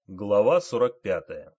Глава 45.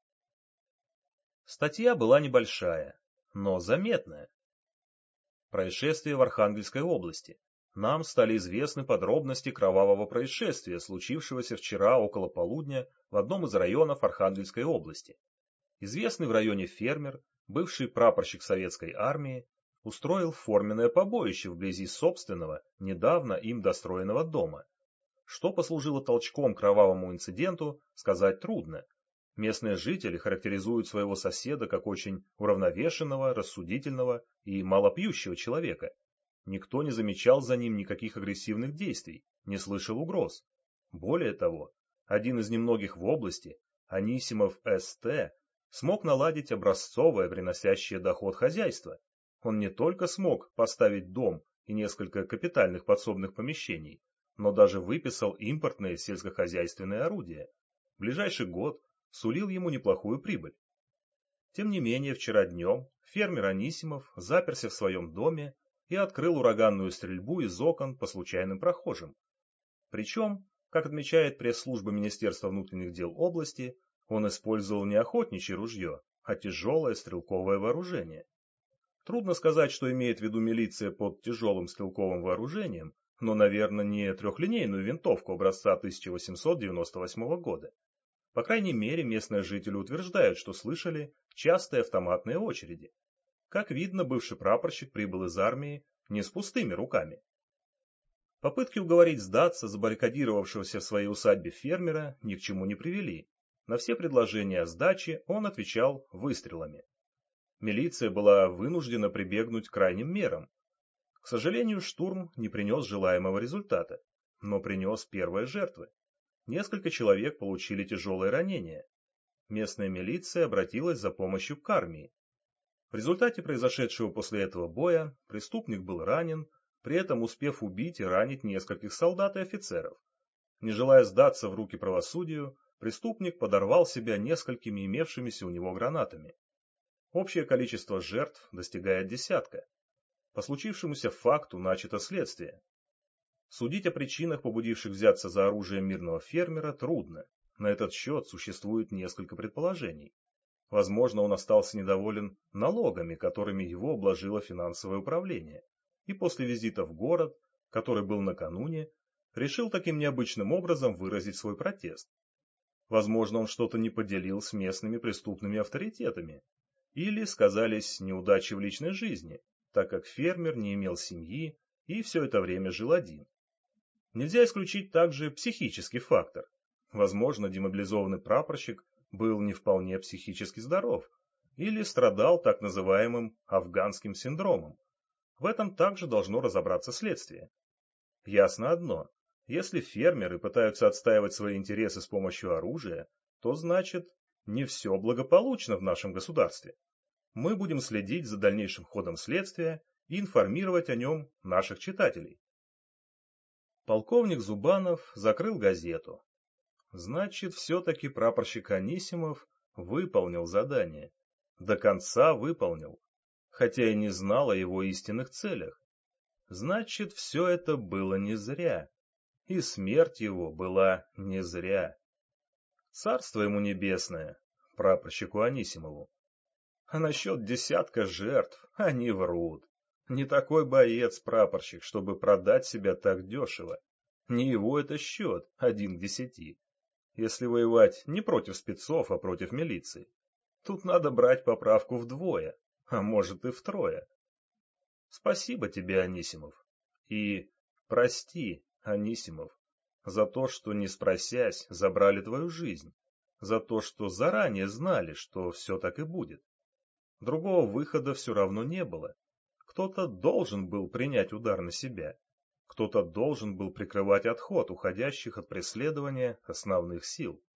Статья была небольшая, но заметная. Происшествие в Архангельской области. Нам стали известны подробности кровавого происшествия, случившегося вчера около полудня в одном из районов Архангельской области. Известный в районе фермер, бывший прапорщик советской армии, устроил форменное побоище вблизи собственного, недавно им достроенного дома. Что послужило толчком к кровавому инциденту, сказать трудно. Местные жители характеризуют своего соседа как очень уравновешенного, рассудительного и малопьющего человека. Никто не замечал за ним никаких агрессивных действий, не слышал угроз. Более того, один из немногих в области, Анисимов С.Т., смог наладить образцовое, приносящее доход хозяйство. Он не только смог поставить дом и несколько капитальных подсобных помещений, но даже выписал импортные сельскохозяйственные орудия. Ближайший год сулил ему неплохую прибыль. Тем не менее, вчера днем фермер Анисимов заперся в своем доме и открыл ураганную стрельбу из окон по случайным прохожим. Причем, как отмечает пресс-служба Министерства внутренних дел области, он использовал не охотничье ружье, а тяжелое стрелковое вооружение. Трудно сказать, что имеет в виду милиция под тяжелым стрелковым вооружением, но, наверное, не трехлинейную винтовку образца 1898 года. По крайней мере, местные жители утверждают, что слышали частые автоматные очереди. Как видно, бывший прапорщик прибыл из армии не с пустыми руками. Попытки уговорить сдаться забаррикадировавшегося в своей усадьбе фермера ни к чему не привели. На все предложения о сдаче он отвечал выстрелами. Милиция была вынуждена прибегнуть к крайним мерам. К сожалению, штурм не принес желаемого результата, но принес первые жертвы. Несколько человек получили тяжелые ранения. Местная милиция обратилась за помощью к армии. В результате произошедшего после этого боя преступник был ранен, при этом успев убить и ранить нескольких солдат и офицеров. Не желая сдаться в руки правосудию, преступник подорвал себя несколькими имевшимися у него гранатами. Общее количество жертв достигает десятка. По случившемуся факту начато следствие. Судить о причинах, побудивших взяться за оружие мирного фермера, трудно. На этот счет существует несколько предположений. Возможно, он остался недоволен налогами, которыми его обложило финансовое управление, и после визита в город, который был накануне, решил таким необычным образом выразить свой протест. Возможно, он что-то не поделил с местными преступными авторитетами, или сказались неудачи в личной жизни, так как фермер не имел семьи и все это время жил один. Нельзя исключить также психический фактор. Возможно, демобилизованный прапорщик был не вполне психически здоров или страдал так называемым афганским синдромом. В этом также должно разобраться следствие. Ясно одно: если фермеры пытаются отстаивать свои интересы с помощью оружия, то значит, не все благополучно в нашем государстве. Мы будем следить за дальнейшим ходом следствия и информировать о нем наших читателей. Полковник Зубанов закрыл газету. Значит, все-таки прапорщик Анисимов выполнил задание. До конца выполнил, хотя и не знал о его истинных целях. Значит, все это было не зря, и смерть его была не зря. Царство ему небесное, прапорщику Анисимову. А насчет десятка жертв они врут. Не такой боец прапорщик, чтобы продать себя так дешево. Не его это счет, 1 к 10. Если воевать не против спецов, а против милиции. Тут надо брать поправку вдвое, а может и втрое. Спасибо тебе, Анисимов. И прости, Анисимов, за то, что, не спросясь, забрали твою жизнь. За то, что заранее знали, что все так и будет. Другого выхода все равно не было. Кто-то должен был принять удар на себя. Кто-то должен был прикрывать отход уходящих от преследования основных сил.